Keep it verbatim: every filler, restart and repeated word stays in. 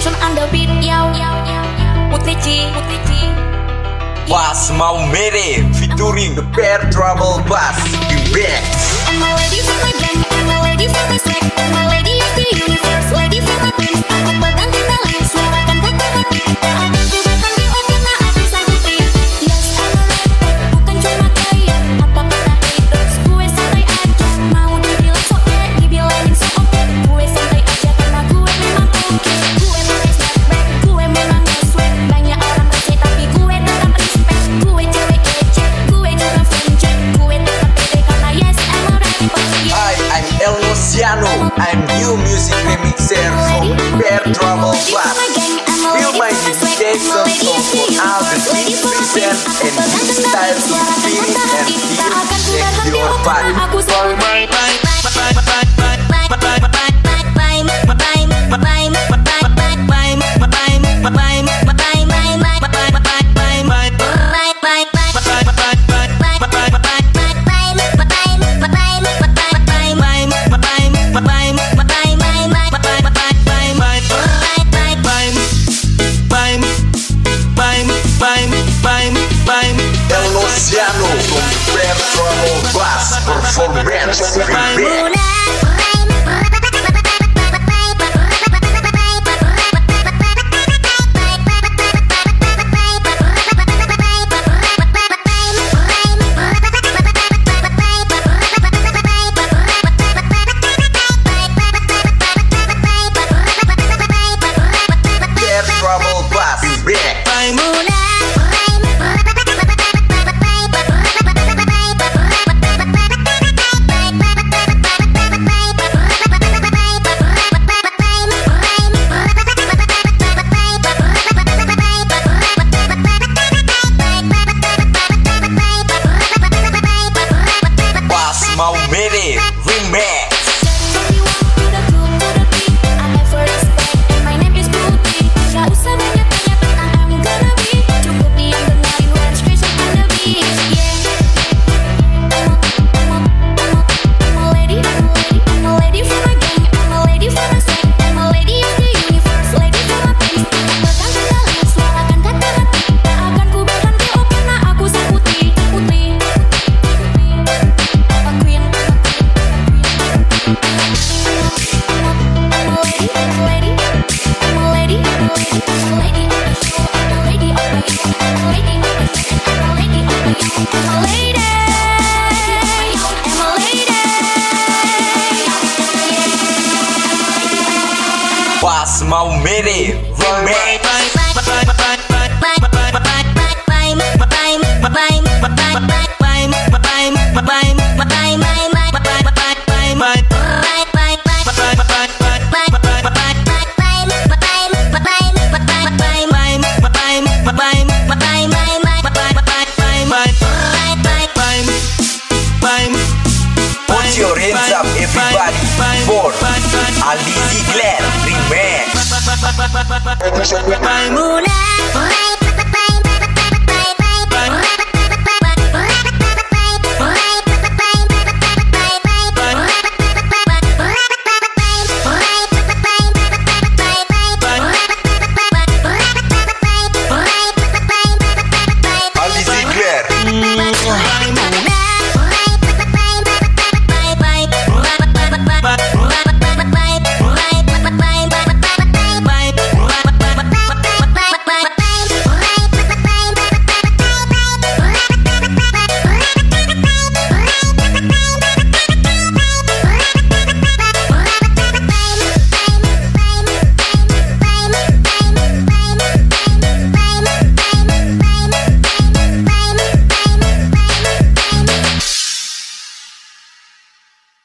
execution on the beat, yo. Putri G, Putri G. Pas mau mere featuring the Pair Trouble Bass Remix. I'm a lady for my gang, I'm a lady for my swag, I'm a lady of the universe, lady for my prince. Aku pegang kendali, suarakan kata hati. Tak ada gugatan di opina, aku sanggupi. Yes, I'm a rapper, bukan cuma kaya. Apa kata haters, gue santai aja. Mau dibilang so yeah, dibilangin so okay. Gue santai aja karena gue memang oke. Gue pakai snapback, gue memang nge-swag. Banyak orang rese tapi gue tetap respect. Gue cewek kece, gue juga friendcheck. Gue tetap pede karena yes, I'm a rapper. Hi, I'm El Luciano. I'm new music remixer from Pair Trouble Bass. Feel my dedication song for all the big present and new style to feel and feel and your body. For my El Luciano from Pair Trouble Bass Performance Remix. Pair Trouble Bass Remix. Mau mere remix. Pas mau mere remix. Put your hands up everybody for Ali Ziegler Remix.